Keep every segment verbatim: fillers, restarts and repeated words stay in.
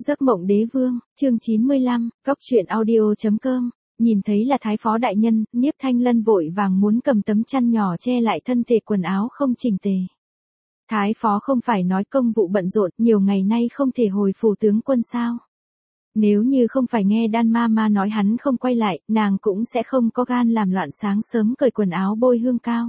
Giấc mộng đế vương, chương chín mươi lăm, cóc truyện audio.com, nhìn thấy là Thái Phó Đại Nhân, Niếp Thanh Lân vội vàng muốn cầm tấm chăn nhỏ che lại thân thể quần áo không chỉnh tề. Thái Phó không phải nói công vụ bận rộn, nhiều ngày nay không thể hồi phủ tướng quân sao. Nếu như không phải nghe Đan Ma Ma nói hắn không quay lại, nàng cũng sẽ không có gan làm loạn sáng sớm cởi quần áo bôi hương cao.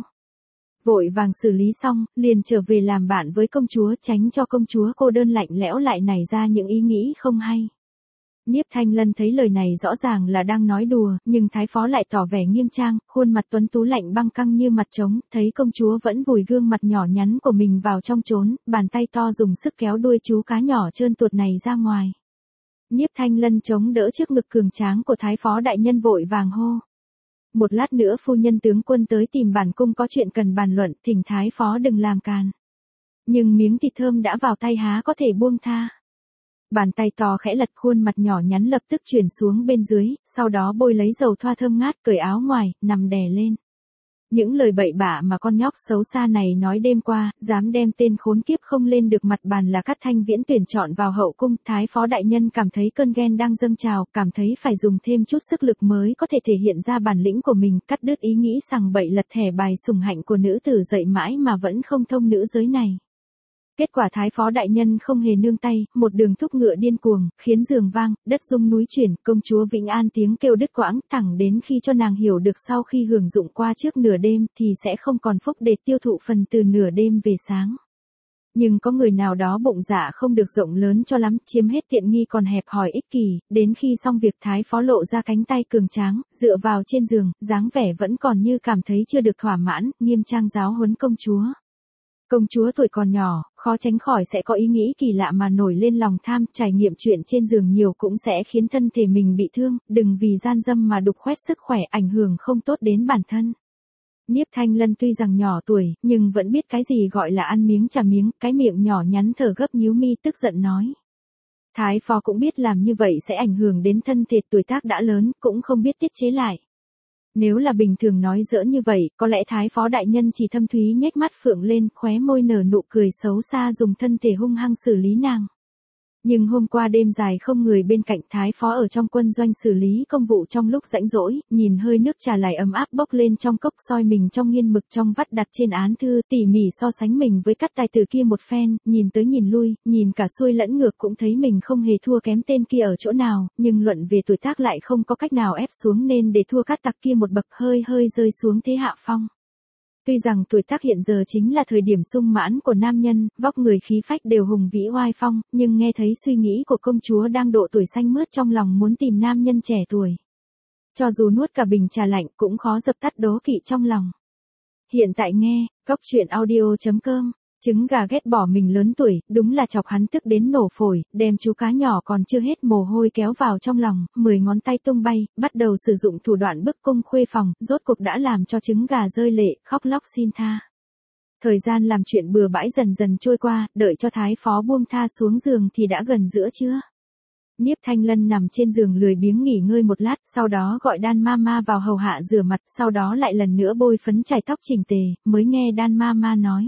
Vội vàng xử lý xong, liền trở về làm bạn với công chúa, tránh cho công chúa cô đơn lạnh lẽo lại nảy ra những ý nghĩ không hay. Niếp Thanh Lân thấy lời này rõ ràng là đang nói đùa, nhưng Thái Phó lại tỏ vẻ nghiêm trang, khuôn mặt tuấn tú lạnh băng căng như mặt trống, thấy công chúa vẫn vùi gương mặt nhỏ nhắn của mình vào trong chốn, bàn tay to dùng sức kéo đuôi chú cá nhỏ trơn tuột này ra ngoài. Niếp Thanh Lân chống đỡ trước ngực cường tráng của Thái Phó Đại Nhân vội vàng hô. Một lát nữa phu nhân tướng quân tới tìm bản cung có chuyện cần bàn luận, thỉnh Thái Phó đừng làm càn. Nhưng miếng thịt thơm đã vào tay há có thể buông tha. Bàn tay to khẽ lật, khuôn mặt nhỏ nhắn lập tức chuyển xuống bên dưới, sau đó bôi lấy dầu thoa thơm ngát, cởi áo ngoài, nằm đè lên. Những lời bậy bạ mà con nhóc xấu xa này nói đêm qua, dám đem tên khốn kiếp không lên được mặt bàn là Cát Thanh Viễn tuyển chọn vào hậu cung. Thái Phó Đại Nhân cảm thấy cơn ghen đang dâng trào, cảm thấy phải dùng thêm chút sức lực mới có thể thể hiện ra bản lĩnh của mình, cắt đứt ý nghĩ sằng bậy lật thẻ bài sủng hạnh của nữ tử dậy mãi mà vẫn không thông nữ giới này. Kết quả Thái Phó Đại Nhân không hề nương tay, một đường thúc ngựa điên cuồng, khiến giường vang, đất rung núi chuyển, công chúa Vĩnh An tiếng kêu đứt quãng, thẳng đến khi cho nàng hiểu được sau khi hưởng dụng qua trước nửa đêm thì sẽ không còn phúc để tiêu thụ phần từ nửa đêm về sáng. Nhưng có người nào đó bụng dạ không được rộng lớn cho lắm, chiếm hết tiện nghi còn hẹp hòi ích kỷ, đến khi xong việc Thái Phó lộ ra cánh tay cường tráng, dựa vào trên giường, dáng vẻ vẫn còn như cảm thấy chưa được thỏa mãn, nghiêm trang giáo huấn công chúa. Công chúa tuổi còn nhỏ, khó tránh khỏi sẽ có ý nghĩ kỳ lạ mà nổi lên lòng tham, trải nghiệm chuyện trên giường nhiều cũng sẽ khiến thân thể mình bị thương, đừng vì gian dâm mà đục khoét sức khỏe, ảnh hưởng không tốt đến bản thân. Niếp Thanh Lân tuy rằng nhỏ tuổi, nhưng vẫn biết cái gì gọi là ăn miếng trả miếng, cái miệng nhỏ nhắn thở gấp nhíu mi tức giận nói. Thái Phó cũng biết làm như vậy sẽ ảnh hưởng đến thân thể, tuổi tác đã lớn, cũng không biết tiết chế lại. Nếu là bình thường nói giỡn như vậy, có lẽ Thái Phó Đại Nhân chỉ thâm thúy nhếch mắt phượng lên, khóe môi nở nụ cười xấu xa dùng thân thể hung hăng xử lý nàng. Nhưng hôm qua đêm dài không người bên cạnh, Thái Phó ở trong quân doanh xử lý công vụ trong lúc rãnh rỗi, nhìn hơi nước trà lại ấm áp bốc lên trong cốc, soi mình trong nghiên mực trong vắt đặt trên án thư, tỉ mỉ so sánh mình với các tài tử kia một phen, nhìn tới nhìn lui, nhìn cả xuôi lẫn ngược cũng thấy mình không hề thua kém tên kia ở chỗ nào, nhưng luận về tuổi tác lại không có cách nào ép xuống nên để thua các tặc kia một bậc, hơi hơi rơi xuống thế hạ phong. Tuy rằng tuổi tác hiện giờ chính là thời điểm sung mãn của nam nhân, vóc người khí phách đều hùng vĩ oai phong, nhưng nghe thấy suy nghĩ của công chúa đang độ tuổi xanh mướt trong lòng muốn tìm nam nhân trẻ tuổi. Cho dù nuốt cả bình trà lạnh cũng khó dập tắt đố kỵ trong lòng. Hiện tại nghe, cóc truyện audio.com, trứng gà ghét bỏ mình lớn tuổi, đúng là chọc hắn tức đến nổ phổi, đem chú cá nhỏ còn chưa hết mồ hôi kéo vào trong lòng, mười ngón tay tung bay, bắt đầu sử dụng thủ đoạn bức cung khuê phòng, rốt cuộc đã làm cho trứng gà rơi lệ, khóc lóc xin tha. Thời gian làm chuyện bừa bãi dần dần trôi qua, đợi cho Thái Phó buông tha xuống giường thì đã gần giữa trưa. Niếp Thanh Lân nằm trên giường lười biếng nghỉ ngơi một lát, sau đó gọi Đan Ma Ma vào hầu hạ rửa mặt, sau đó lại lần nữa bôi phấn chải tóc chỉnh tề, mới nghe Đan Ma Ma nói.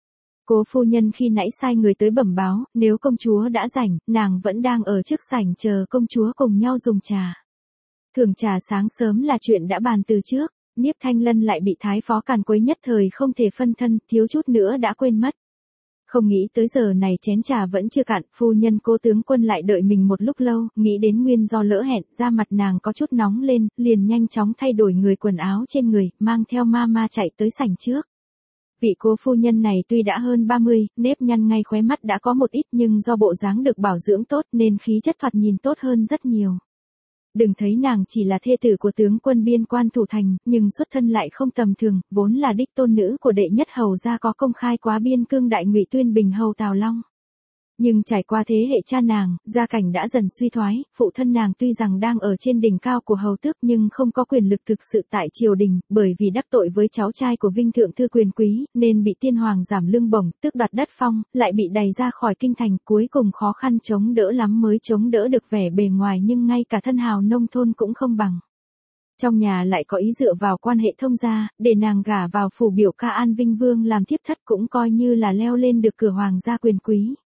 Cố phu nhân khi nãy sai người tới bẩm báo, nếu công chúa đã rảnh, nàng vẫn đang ở trước sảnh chờ công chúa cùng nhau dùng trà. Thưởng trà sáng sớm là chuyện đã bàn từ trước, Niếp Thanh Lân lại bị Thái Phó càn quấy nhất thời không thể phân thân, thiếu chút nữa đã quên mất. Không nghĩ tới giờ này chén trà vẫn chưa cạn, phu nhân Cố tướng quân lại đợi mình một lúc lâu, nghĩ đến nguyên do lỡ hẹn, da mặt nàng có chút nóng lên, liền nhanh chóng thay đổi người quần áo trên người, mang theo ma ma chạy tới sảnh trước. Vị Cố phu nhân này tuy đã hơn ba mươi, nếp nhăn ngay khóe mắt đã có một ít nhưng do bộ dáng được bảo dưỡng tốt nên khí chất thoạt nhìn tốt hơn rất nhiều. Đừng thấy nàng chỉ là thê tử của tướng quân biên quan thủ thành, nhưng xuất thân lại không tầm thường, vốn là đích tôn nữ của đệ nhất hầu gia có công khai quá biên cương đại ngụy Tuyên Bình hầu Tào Long. Nhưng trải qua thế hệ cha nàng, gia cảnh đã dần suy thoái, phụ thân nàng tuy rằng đang ở trên đỉnh cao của hầu tước nhưng không có quyền lực thực sự tại triều đình, bởi vì đắc tội với cháu trai của Vinh Thượng Thư quyền quý, nên bị tiên hoàng giảm lương bổng, tước đoạt đất phong, lại bị đày ra khỏi kinh thành, cuối cùng khó khăn chống đỡ lắm mới chống đỡ được vẻ bề ngoài nhưng ngay cả thân hào nông thôn cũng không bằng. Trong nhà lại có ý dựa vào quan hệ thông gia, để nàng gả vào phủ biểu ca An Vinh Vương làm thiếp thất cũng coi như là leo lên được cửa hoàng gia quyền quý.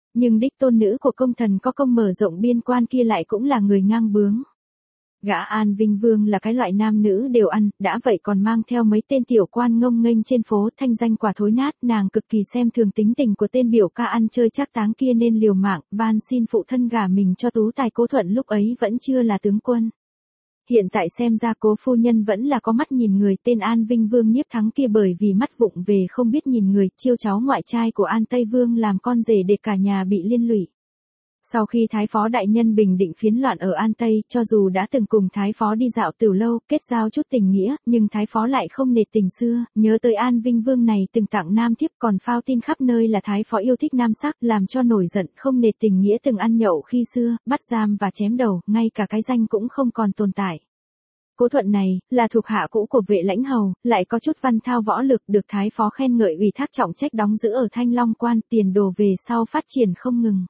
Nhưng đích tôn nữ của công thần có công mở rộng biên quan kia lại cũng là người ngang bướng. Gã An Vinh Vương là cái loại nam nữ đều ăn, đã vậy còn mang theo mấy tên tiểu quan ngông nghênh trên phố, thanh danh quả thối nát, nàng cực kỳ xem thường tính tình của tên biểu ca ăn chơi trác táng kia nên liều mạng, van xin phụ thân gả mình cho tú tài Cố Thuận lúc ấy vẫn chưa là tướng quân. Hiện tại xem ra Cố phu nhân vẫn là có mắt nhìn người, tên An Vinh Vương Nhiếp Thắng kia bởi vì mắt vụng về không biết nhìn người, chiêu cháu ngoại trai của An Tây Vương làm con rể để cả nhà bị liên lụy. Sau khi Thái Phó đại nhân bình định phiến loạn ở An Tây, cho dù đã từng cùng Thái Phó đi dạo tửu lâu, kết giao chút tình nghĩa, nhưng Thái Phó lại không nể tình xưa, nhớ tới An Vinh Vương này từng tặng nam thiếp còn phao tin khắp nơi là Thái Phó yêu thích nam sắc, làm cho nổi giận, không nể tình nghĩa từng ăn nhậu khi xưa, bắt giam và chém đầu, ngay cả cái danh cũng không còn tồn tại. Cố Thuận này, là thuộc hạ cũ của vệ lãnh hầu, lại có chút văn thao võ lực, được Thái Phó khen ngợi ủy thác trọng trách đóng giữ ở Thanh Long Quan, tiền đồ về sau phát triển không ngừng.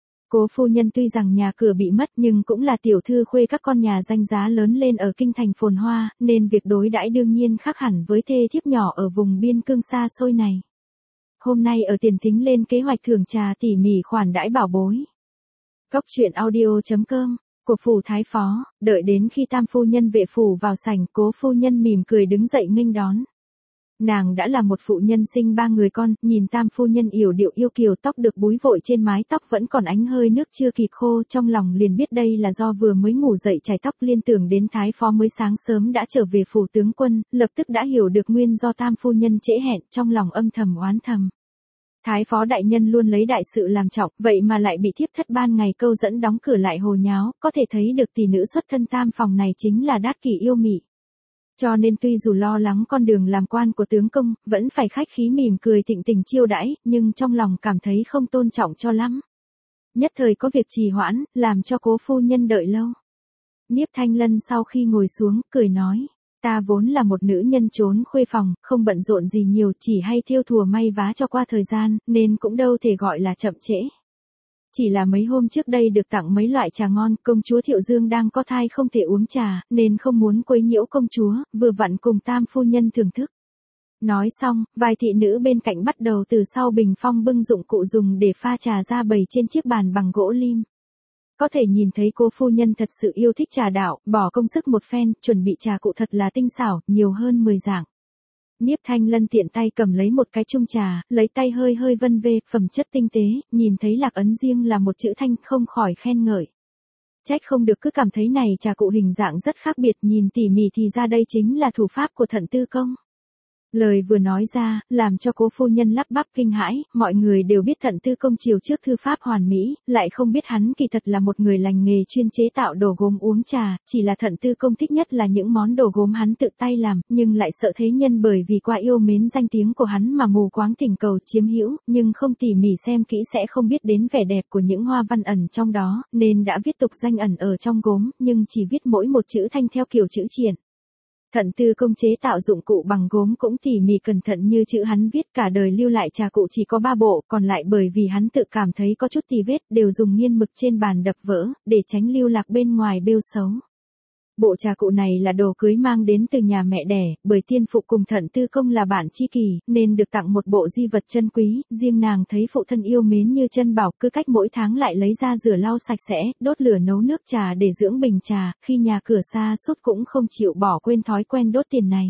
Cố phu nhân tuy rằng nhà cửa bị mất nhưng cũng là tiểu thư khuê các con nhà danh giá lớn lên ở kinh thành phồn hoa, nên việc đối đãi đương nhiên khác hẳn với thê thiếp nhỏ ở vùng biên cương xa xôi này. Hôm nay ở tiền thính lên kế hoạch thưởng trà tỉ mỉ khoản đãi bảo bối. Cốc truyện audio chấm com của phủ Thái Phó, đợi đến khi tam phu nhân vệ phủ vào sảnh, Cố phu nhân mỉm cười đứng dậy nghênh đón. Nàng đã là một phụ nhân sinh ba người con, nhìn tam phu nhân yểu điệu yêu kiều, tóc được búi vội trên mái tóc vẫn còn ánh hơi nước chưa kịp khô, trong lòng liền biết đây là do vừa mới ngủ dậy chải tóc, liên tưởng đến Thái Phó mới sáng sớm đã trở về phủ tướng quân, lập tức đã hiểu được nguyên do tam phu nhân trễ hẹn, trong lòng âm thầm oán thầm. Thái Phó đại nhân luôn lấy đại sự làm trọng, vậy mà lại bị thiếp thất ban ngày câu dẫn đóng cửa lại hồ nháo, có thể thấy được tỷ nữ xuất thân tam phòng này chính là đát kỷ yêu mị. Cho nên tuy dù lo lắng con đường làm quan của tướng công, vẫn phải khách khí mỉm cười thịnh tình chiêu đãi, nhưng trong lòng cảm thấy không tôn trọng cho lắm. Nhất thời có việc trì hoãn, làm cho Cố phu nhân đợi lâu. Nhiếp Thanh Lân sau khi ngồi xuống, cười nói, ta vốn là một nữ nhân trốn khuê phòng, không bận rộn gì nhiều, chỉ hay thêu thùa may vá cho qua thời gian, nên cũng đâu thể gọi là chậm trễ. Chỉ là mấy hôm trước đây được tặng mấy loại trà ngon, công chúa Thiệu Dương đang có thai không thể uống trà, nên không muốn quấy nhiễu công chúa, vừa vặn cùng tam phu nhân thưởng thức. Nói xong, vài thị nữ bên cạnh bắt đầu từ sau bình phong bưng dụng cụ dùng để pha trà ra bày trên chiếc bàn bằng gỗ lim. Có thể nhìn thấy Cố phu nhân thật sự yêu thích trà đạo, bỏ công sức một phen, chuẩn bị trà cụ thật là tinh xảo, nhiều hơn mười dạng. Nhiếp Thanh Lân tiện tay cầm lấy một cái chung trà, lấy tay hơi hơi vân vê, phẩm chất tinh tế, nhìn thấy lạc ấn riêng là một chữ thanh, không khỏi khen ngợi. Trách không được cứ cảm thấy này trà cụ hình dạng rất khác biệt, nhìn tỉ mỉ thì ra đây chính là thủ pháp của Thận Tư Công. Lời vừa nói ra, làm cho Cố phu nhân lắp bắp kinh hãi, mọi người đều biết Thận Tư Công chiều trước thư pháp hoàn mỹ, lại không biết hắn kỳ thật là một người lành nghề chuyên chế tạo đồ gốm uống trà, chỉ là Thận Tư Công thích nhất là những món đồ gốm hắn tự tay làm, nhưng lại sợ thế nhân bởi vì quá yêu mến danh tiếng của hắn mà mù quáng thỉnh cầu chiếm hữu, nhưng không tỉ mỉ xem kỹ sẽ không biết đến vẻ đẹp của những hoa văn ẩn trong đó, nên đã viết tục danh ẩn ở trong gốm, nhưng chỉ viết mỗi một chữ thanh theo kiểu chữ triển. Thận Tư Công chế tạo dụng cụ bằng gốm cũng tỉ mỉ cẩn thận như chữ hắn viết, cả đời lưu lại trà cụ chỉ có ba bộ, còn lại bởi vì hắn tự cảm thấy có chút tì vết, đều dùng nghiên mực trên bàn đập vỡ, để tránh lưu lạc bên ngoài bêu xấu. Bộ trà cụ này là đồ cưới mang đến từ nhà mẹ đẻ, bởi tiên phụ cùng Thận Tư Công là bạn tri kỷ, nên được tặng một bộ di vật chân quý, riêng nàng thấy phụ thân yêu mến như chân bảo, cứ cách mỗi tháng lại lấy ra rửa lau sạch sẽ, đốt lửa nấu nước trà để dưỡng bình trà, khi nhà cửa xa sút cũng không chịu bỏ quên thói quen đốt tiền này.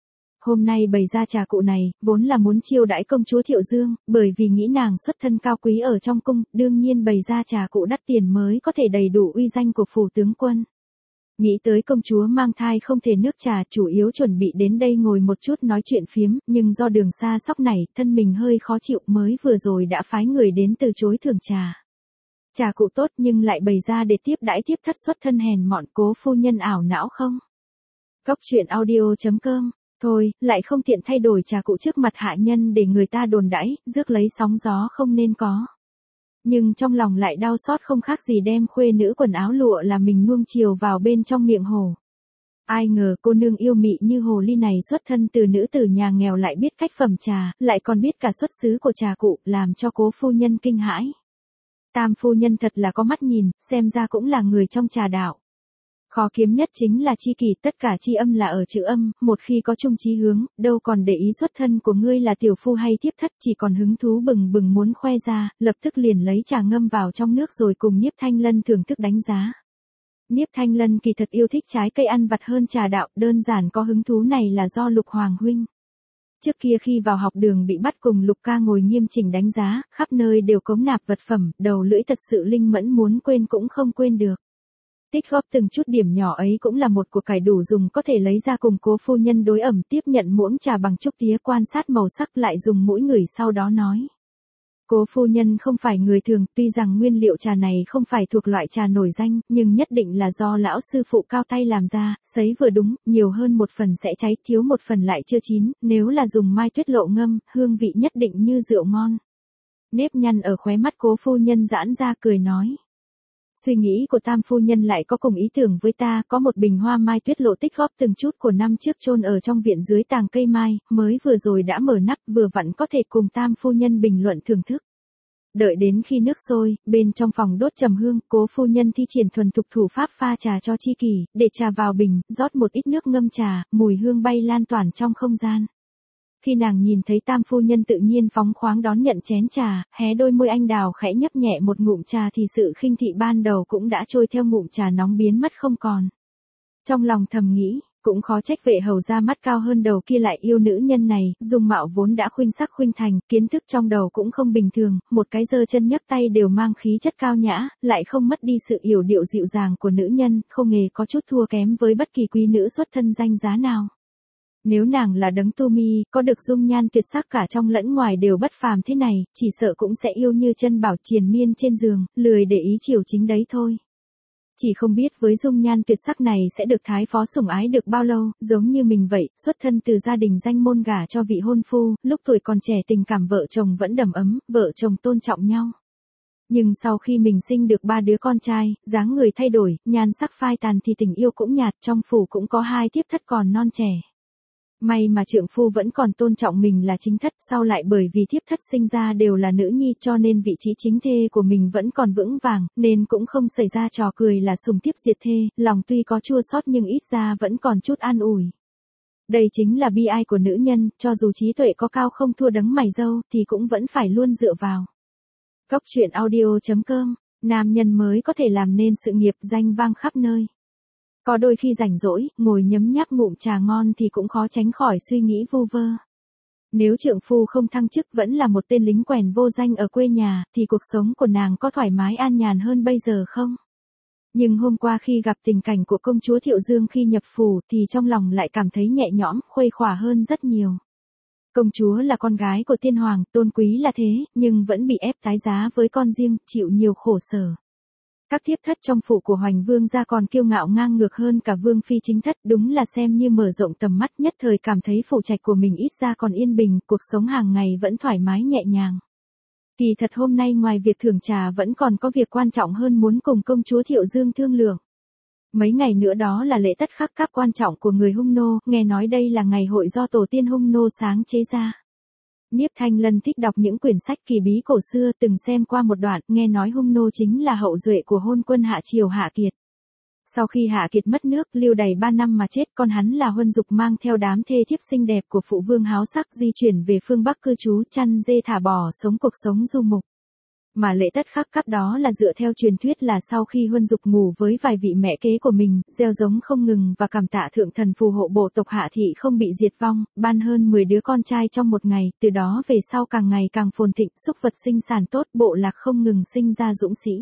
Hôm nay bày ra trà cụ này, vốn là muốn chiêu đãi công chúa Thiệu Dương, bởi vì nghĩ nàng xuất thân cao quý ở trong cung, đương nhiên bày ra trà cụ đắt tiền mới có thể đầy đủ uy danh của phủ tướng quân. Nghĩ tới công chúa mang thai không thể nước trà, chủ yếu chuẩn bị đến đây ngồi một chút nói chuyện phiếm, nhưng do đường xa sóc này, thân mình hơi khó chịu, mới vừa rồi đã phái người đến từ chối thưởng trà. Trà cụ tốt nhưng lại bày ra để tiếp đãi tiếp thất xuất thân hèn mọn, Cố phu nhân ảo não không? Cốc truyện audio chấm com, thôi, lại không tiện thay đổi trà cụ trước mặt hạ nhân để người ta đồn đãi, rước lấy sóng gió không nên có. Nhưng trong lòng lại đau xót không khác gì đem khuê nữ quần áo lụa là mình nuông chiều vào bên trong miệng hồ. Ai ngờ cô nương yêu mị như hồ ly này xuất thân từ nữ tử nhà nghèo lại biết cách phẩm trà, lại còn biết cả xuất xứ của trà cụ, làm cho Cố phu nhân kinh hãi. Tam phu nhân thật là có mắt nhìn, xem ra cũng là người trong trà đạo. Khó kiếm nhất chính là chi kỷ, tất cả chi âm là ở chữ âm, một khi có chung chí hướng, đâu còn để ý xuất thân của ngươi là tiểu phu hay thiếp thất, chỉ còn hứng thú bừng bừng muốn khoe ra, lập tức liền lấy trà ngâm vào trong nước rồi cùng Nhiếp Thanh Lân thưởng thức đánh giá. Nhiếp Thanh Lân kỳ thật yêu thích trái cây ăn vặt hơn trà đạo, đơn giản có hứng thú này là do Lục Hoàng huynh. Trước kia khi vào học đường bị bắt cùng Lục ca ngồi nghiêm chỉnh đánh giá, khắp nơi đều cống nạp vật phẩm, đầu lưỡi thật sự linh mẫn muốn quên cũng không quên được. Tích góp từng chút điểm nhỏ ấy cũng là một của cải đủ dùng có thể lấy ra cùng Cố phu nhân đối ẩm, tiếp nhận muỗng trà bằng trúc tía quan sát màu sắc lại dùng mũi ngửi sau đó nói. Cố phu nhân không phải người thường, tuy rằng nguyên liệu trà này không phải thuộc loại trà nổi danh, nhưng nhất định là do lão sư phụ cao tay làm ra, sấy vừa đúng, nhiều hơn một phần sẽ cháy, thiếu một phần lại chưa chín, nếu là dùng mai tuyết lộ ngâm, hương vị nhất định như rượu ngon. Nếp nhăn ở khóe mắt Cố phu nhân giãn ra cười nói. Suy nghĩ của Tam phu nhân lại có cùng ý tưởng với ta, có một bình hoa mai tuyết lộ tích góp từng chút của năm trước chôn ở trong viện dưới tàng cây mai, mới vừa rồi đã mở nắp, vừa vặn có thể cùng Tam phu nhân bình luận thưởng thức. Đợi đến khi nước sôi, bên trong phòng đốt trầm hương, Cố phu nhân thi triển thuần thục thủ pháp pha trà cho chi kỷ, để trà vào bình, rót một ít nước ngâm trà, mùi hương bay lan tỏa trong không gian. Khi nàng nhìn thấy Tam phu nhân tự nhiên phóng khoáng đón nhận chén trà, hé đôi môi anh đào khẽ nhấp nhẹ một ngụm trà thì sự khinh thị ban đầu cũng đã trôi theo ngụm trà nóng biến mất không còn. Trong lòng thầm nghĩ, cũng khó trách vệ hầu ra mắt cao hơn đầu kia lại yêu nữ nhân này, dung mạo vốn đã khuynh sắc khuynh thành, kiến thức trong đầu cũng không bình thường, một cái giơ chân nhấc tay đều mang khí chất cao nhã, lại không mất đi sự yểu điệu dịu dàng của nữ nhân, không hề có chút thua kém với bất kỳ quý nữ xuất thân danh giá nào. Nếu nàng là đấng tu mi, có được dung nhan tuyệt sắc cả trong lẫn ngoài đều bất phàm thế này, chỉ sợ cũng sẽ yêu như chân bảo triền miên trên giường, lười để ý chiều chính đấy thôi. Chỉ không biết với dung nhan tuyệt sắc này sẽ được thái phó sủng ái được bao lâu, giống như mình vậy, xuất thân từ gia đình danh môn gả cho vị hôn phu, lúc tuổi còn trẻ tình cảm vợ chồng vẫn đầm ấm, vợ chồng tôn trọng nhau. Nhưng sau khi mình sinh được ba đứa con trai, dáng người thay đổi, nhan sắc phai tàn thì tình yêu cũng nhạt, trong phủ cũng có hai thiếp thất còn non trẻ. May mà trượng phu vẫn còn tôn trọng mình là chính thất, sau lại bởi vì thiếp thất sinh ra đều là nữ nhi cho nên vị trí chính thê của mình vẫn còn vững vàng, nên cũng không xảy ra trò cười là sùng thiếp diệt thê, lòng tuy có chua xót nhưng ít ra vẫn còn chút an ủi. Đây chính là bi ai của nữ nhân, cho dù trí tuệ có cao không thua đấng mày râu thì cũng vẫn phải luôn dựa vào. Cốc truyện audio chấm com, nam nhân mới có thể làm nên sự nghiệp danh vang khắp nơi. Có đôi khi rảnh rỗi, ngồi nhấm nháp ngụm trà ngon thì cũng khó tránh khỏi suy nghĩ vu vơ. Nếu trượng phu không thăng chức vẫn là một tên lính quèn vô danh ở quê nhà, thì cuộc sống của nàng có thoải mái an nhàn hơn bây giờ không? Nhưng hôm qua khi gặp tình cảnh của công chúa Thiệu Dương khi nhập phủ thì trong lòng lại cảm thấy nhẹ nhõm, khuây khỏa hơn rất nhiều. Công chúa là con gái của tiên hoàng, tôn quý là thế, nhưng vẫn bị ép tái giá với con riêng, chịu nhiều khổ sở. Các thiếp thất trong phủ của Hoành Vương gia còn kiêu ngạo ngang ngược hơn cả Vương phi chính thất, đúng là xem như mở rộng tầm mắt, nhất thời cảm thấy phủ trạch của mình ít ra còn yên bình, cuộc sống hàng ngày vẫn thoải mái nhẹ nhàng. Kỳ thật hôm nay ngoài việc thưởng trà vẫn còn có việc quan trọng hơn muốn cùng công chúa Thiệu Dương thương lượng. Mấy ngày nữa đó là lễ tất khắc các quan trọng của người Hung nô, nghe nói đây là ngày hội do tổ tiên Hung nô sáng chế ra. Nhiếp Thanh Lân thích đọc những quyển sách kỳ bí cổ xưa, từng xem qua một đoạn, nghe nói Hung nô chính là hậu duệ của hôn quân Hạ Triều Hạ Kiệt. Sau khi Hạ Kiệt mất nước, lưu đày ba năm mà chết, con hắn là Huân Dục mang theo đám thê thiếp xinh đẹp của phụ vương háo sắc di chuyển về phương Bắc cư trú, chăn dê thả bò sống cuộc sống du mục. Mà lễ tất khắc cấp đó là dựa theo truyền thuyết là sau khi Huân Dục ngủ với vài vị mẹ kế của mình, gieo giống không ngừng và cảm tạ thượng thần phù hộ bộ tộc Hạ thị không bị diệt vong, ban hơn mười đứa con trai trong một ngày, từ đó về sau càng ngày càng phồn thịnh, súc vật sinh sản tốt, bộ lạc không ngừng sinh ra dũng sĩ.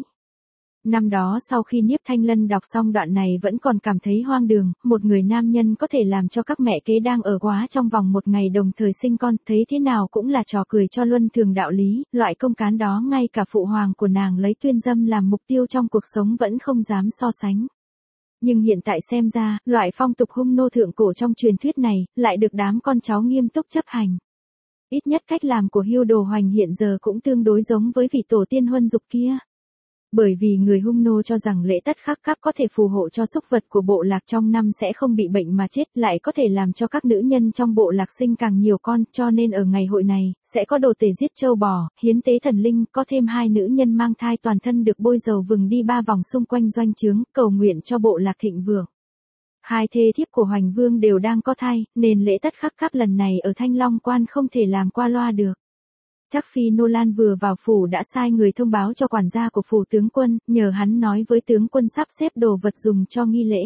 Năm đó sau khi Nhiếp Thanh Lân đọc xong đoạn này vẫn còn cảm thấy hoang đường, một người nam nhân có thể làm cho các mẹ kế đang ở quá trong vòng một ngày đồng thời sinh con, thấy thế nào cũng là trò cười cho luân thường đạo lý, loại công cán đó ngay cả phụ hoàng của nàng lấy tuyên dâm làm mục tiêu trong cuộc sống vẫn không dám so sánh. Nhưng hiện tại xem ra, loại phong tục Hung nô thượng cổ trong truyền thuyết này, lại được đám con cháu nghiêm túc chấp hành. Ít nhất cách làm của Hưu Đồ Hoành hiện giờ cũng tương đối giống với vị tổ tiên Huân Dục kia. Bởi vì người Hung nô cho rằng lễ tất khắc cấp có thể phù hộ cho súc vật của bộ lạc trong năm sẽ không bị bệnh mà chết, lại có thể làm cho các nữ nhân trong bộ lạc sinh càng nhiều con, cho nên ở ngày hội này, sẽ có đồ tể giết trâu bò, hiến tế thần linh, có thêm hai nữ nhân mang thai toàn thân được bôi dầu vừng đi ba vòng xung quanh doanh trướng, cầu nguyện cho bộ lạc thịnh vượng. Hai thê thiếp của Hoành Vương đều đang có thai, nên lễ tất khắc cấp lần này ở Thanh Long Quan không thể làm qua loa được. Chắc Phi Nô Lan vừa vào phủ đã sai người thông báo cho quản gia của phủ tướng quân, nhờ hắn nói với tướng quân sắp xếp đồ vật dùng cho nghi lễ.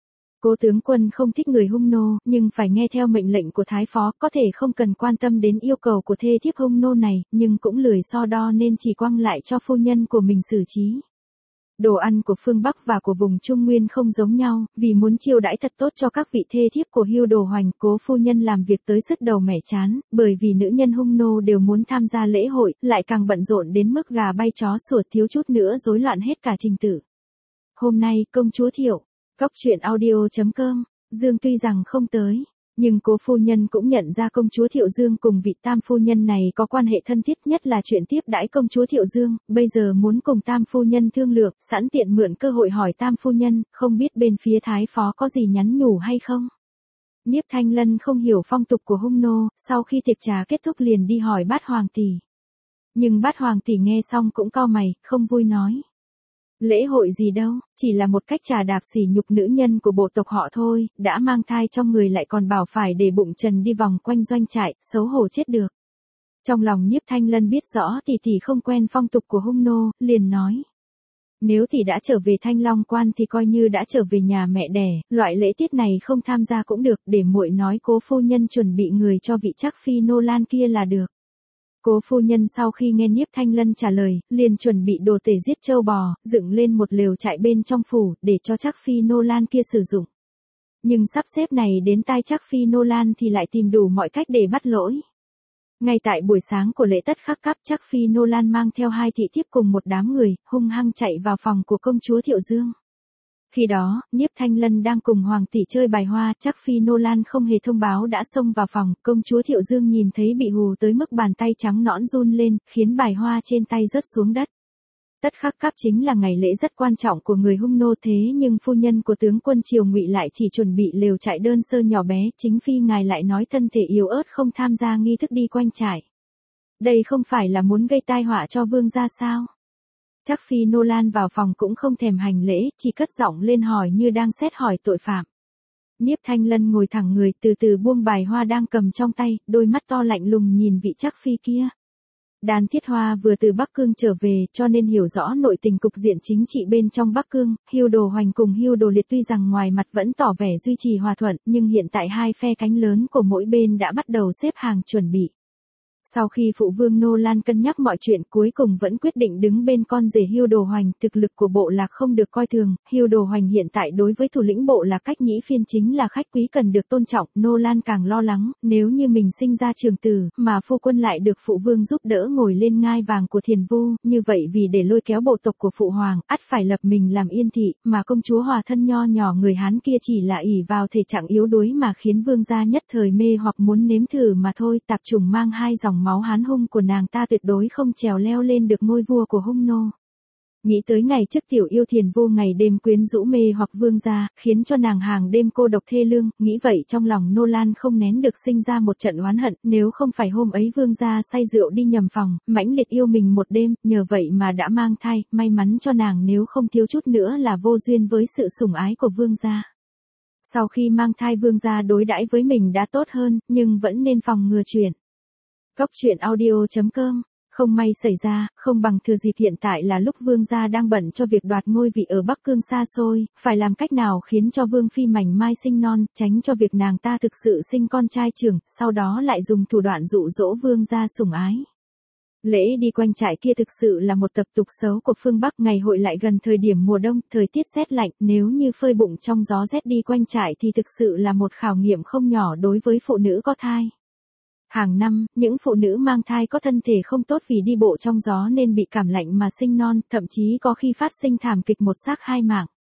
Cố tướng quân không thích người Hung nô, nhưng phải nghe theo mệnh lệnh của thái phó, có thể không cần quan tâm đến yêu cầu của thê thiếp Hung nô này, nhưng cũng lười so đo nên chỉ quăng lại cho phu nhân của mình xử trí. Đồ ăn của phương Bắc và của vùng Trung Nguyên không giống nhau, vì muốn chiêu đãi thật tốt cho các vị thê thiếp của Hưu Đồ Hoành, Cố phu nhân làm việc tới sứt đầu mẻ chán, bởi vì nữ nhân Hung nô đều muốn tham gia lễ hội, lại càng bận rộn đến mức gà bay chó sủa, thiếu chút nữa rối loạn hết cả trình tự. Hôm nay, công chúa Thiệu, Góc truyện audio chấm com, Dương tuy rằng không tới, nhưng Cố phu nhân cũng nhận ra công chúa Thiệu Dương cùng vị tam phu nhân này có quan hệ thân thiết, nhất là chuyện tiếp đãi công chúa Thiệu Dương, bây giờ muốn cùng tam phu nhân thương lượng, sẵn tiện mượn cơ hội hỏi tam phu nhân, không biết bên phía thái phó có gì nhắn nhủ hay không. Nhiếp Thanh Lân không hiểu phong tục của Hung nô, sau khi tiệc trà kết thúc liền đi hỏi Bát Hoàng tỷ. Nhưng Bát Hoàng tỷ nghe xong cũng cau mày, không vui nói. Lễ hội gì đâu, chỉ là một cách trà đạp sỉ nhục nữ nhân của bộ tộc họ thôi, đã mang thai trong người lại còn bảo phải để bụng trần đi vòng quanh doanh trại, xấu hổ chết được. Trong lòng Nhiếp Thanh Lân biết rõ tỷ tỷ không quen phong tục của Hung nô, liền nói. Nếu tỷ đã trở về Thanh Long Quan thì coi như đã trở về nhà mẹ đẻ, loại lễ tiết này không tham gia cũng được, để muội nói Cố phu nhân chuẩn bị người cho vị Trác Phi Nô Lan kia là được. Cố phu nhân sau khi nghe Nhiếp Thanh Lân trả lời, liền chuẩn bị đồ tể giết trâu bò, dựng lên một lều trại bên trong phủ, để cho Trác Phi Nô Lan kia sử dụng. Nhưng sắp xếp này đến tai Trác Phi Nô Lan thì lại tìm đủ mọi cách để bắt lỗi. Ngay tại buổi sáng của lễ tất khắc cấp, Trác Phi Nô Lan mang theo hai thị thiếp cùng một đám người, hung hăng chạy vào phòng của công chúa Thiệu Dương. Khi đó, Nhiếp Thanh Lân đang cùng Hoàng tỷ chơi bài hoa, Trác Phi Nô Lan không hề thông báo đã xông vào phòng, công chúa Thiệu Dương nhìn thấy bị hù tới mức bàn tay trắng nõn run lên, khiến bài hoa trên tay rớt xuống đất. Tất khắc cấp chính là ngày lễ rất quan trọng của người Hung nô, thế nhưng phu nhân của tướng quân Triều Ngụy lại chỉ chuẩn bị lều trại đơn sơ nhỏ bé, chính phi ngài lại nói thân thể yếu ớt không tham gia nghi thức đi quanh trại. Đây không phải là muốn gây tai họa cho vương gia sao? Trác Phi Nô Lan vào phòng cũng không thèm hành lễ, chỉ cất giọng lên hỏi như đang xét hỏi tội phạm. Nhiếp Thanh Lân ngồi thẳng người, từ từ buông bài hoa đang cầm trong tay, đôi mắt to lạnh lùng nhìn vị Trác Phi kia. Đàn Thiết Hoa vừa từ Bắc Cương trở về, cho nên hiểu rõ nội tình cục diện chính trị bên trong Bắc Cương. Hưu Đồ Hoành cùng Hưu Đồ Liệt tuy rằng ngoài mặt vẫn tỏ vẻ duy trì hòa thuận, nhưng hiện tại hai phe cánh lớn của mỗi bên đã bắt đầu xếp hàng chuẩn bị. Sau khi phụ vương Nô Lan cân nhắc mọi chuyện, cuối cùng vẫn quyết định đứng bên con rể Hưu Đồ Hoành, thực lực của bộ lạc không được coi thường, Hưu Đồ Hoành hiện tại đối với thủ lĩnh bộ lạc Cách Nhĩ Phiên chính là khách quý cần được tôn trọng, Nô Lan càng lo lắng, nếu như mình sinh ra trường tử, mà phu quân lại được phụ vương giúp đỡ ngồi lên ngai vàng của Thiền Vu, như vậy vì để lôi kéo bộ tộc của phụ hoàng, ắt phải lập mình làm yên thị, mà công chúa Hòa thân nho nhỏ người Hán kia chỉ là ỷ vào thể trạng yếu đuối mà khiến vương gia nhất thời mê hoặc muốn nếm thử mà thôi, tạp chủng mang hai dòng máu Hán Hung của nàng ta tuyệt đối không trèo leo lên được ngôi vua của Hung nô. Nghĩ tới ngày trước tiểu yêu Thiền Vô ngày đêm quyến rũ mê hoặc vương gia, khiến cho nàng hàng đêm cô độc thê lương, nghĩ vậy trong lòng Nô Lan không nén được sinh ra một trận oán hận, nếu không phải hôm ấy vương gia say rượu đi nhầm phòng, mãnh liệt yêu mình một đêm, nhờ vậy mà đã mang thai, may mắn cho nàng nếu không thiếu chút nữa là vô duyên với sự sủng ái của vương gia. Sau khi mang thai vương gia đối đãi với mình đã tốt hơn, nhưng vẫn nên phòng ngừa chuyện. Góc truyện audio chấm com, không may xảy ra, không bằng thừa dịp hiện tại là lúc vương gia đang bận cho việc đoạt ngôi vị ở Bắc Cương xa xôi, phải làm cách nào khiến cho vương phi mảnh mai sinh non, tránh cho việc nàng ta thực sự sinh con trai trưởng, sau đó lại dùng thủ đoạn dụ dỗ vương gia sủng ái. Lễ đi quanh trại kia thực sự là một tập tục xấu của phương Bắc, ngày hội lại gần thời điểm mùa đông, thời tiết rét lạnh, nếu như phơi bụng trong gió rét đi quanh trại thì thực sự là một khảo nghiệm không nhỏ đối với phụ nữ có thai. Hàng năm, những phụ nữ mang thai có thân thể không tốt vì đi bộ trong gió nên bị cảm lạnh mà sinh non, thậm chí có khi phát sinh thảm kịch một xác hai mạng.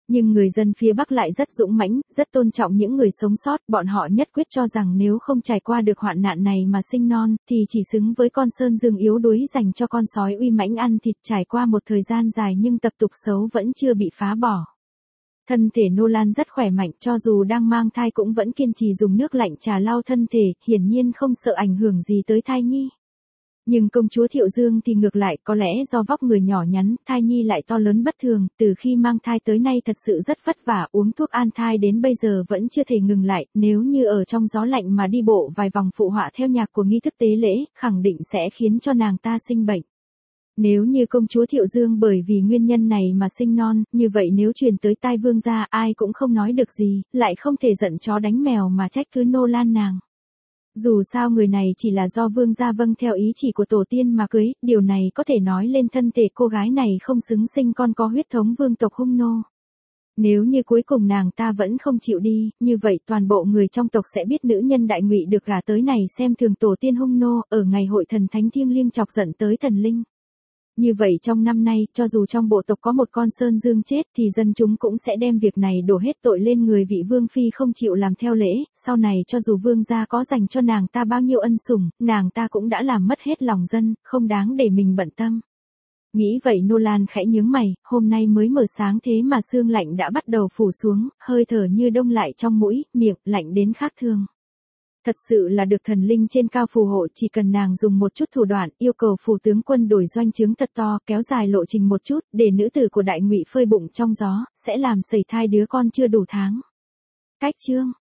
Nhưng người dân phía Bắc lại rất dũng mãnh, rất tôn trọng những người sống sót, bọn họ nhất quyết cho rằng nếu không trải qua được hoạn nạn này mà sinh non, thì chỉ xứng với con sơn dương yếu đuối dành cho con sói uy mãnh ăn thịt. Trải qua một thời gian dài nhưng tập tục xấu vẫn chưa bị phá bỏ. Thân thể Nolan rất khỏe mạnh, cho dù đang mang thai cũng vẫn kiên trì dùng nước lạnh trà lau thân thể, hiển nhiên không sợ ảnh hưởng gì tới thai nhi. Nhưng công chúa Thiệu Dương thì ngược lại, có lẽ do vóc người nhỏ nhắn, thai nhi lại to lớn bất thường, từ khi mang thai tới nay thật sự rất vất vả, uống thuốc an thai đến bây giờ vẫn chưa thể ngừng lại, nếu như ở trong gió lạnh mà đi bộ vài vòng phụ họa theo nhạc của nghi thức tế lễ, khẳng định sẽ khiến cho nàng ta sinh bệnh. Nếu như công chúa Thiệu Dương bởi vì nguyên nhân này mà sinh non, như vậy nếu truyền tới tai vương gia, ai cũng không nói được gì, lại không thể giận chó đánh mèo mà trách cứ Nolan nàng. Dù sao người này chỉ là do vương gia vâng theo ý chỉ của tổ tiên mà cưới, điều này có thể nói lên thân thể cô gái này không xứng sinh con có huyết thống vương tộc hung nô. Nếu như cuối cùng nàng ta vẫn không chịu đi, như vậy toàn bộ người trong tộc sẽ biết nữ nhân Đại Ngụy được gả tới này xem thường tổ tiên hung nô, ở ngày hội thần thánh thiêng liêng chọc giận tới thần linh. Như vậy trong năm nay, cho dù trong bộ tộc có một con sơn dương chết thì dân chúng cũng sẽ đem việc này đổ hết tội lên người vị vương phi không chịu làm theo lễ, sau này cho dù vương gia có dành cho nàng ta bao nhiêu ân sủng, nàng ta cũng đã làm mất hết lòng dân, không đáng để mình bận tâm. Nghĩ vậy Nolan khẽ nhướng mày, hôm nay mới mở sáng thế mà sương lạnh đã bắt đầu phủ xuống, hơi thở như đông lại trong mũi, miệng, lạnh đến khác thường. Thật sự là được thần linh trên cao phù hộ, chỉ cần nàng dùng một chút thủ đoạn, yêu cầu phủ tướng quân đổi doanh trướng thật to, kéo dài lộ trình một chút, để nữ tử của Đại Ngụy phơi bụng trong gió, sẽ làm sẩy thai đứa con chưa đủ tháng. Cách chương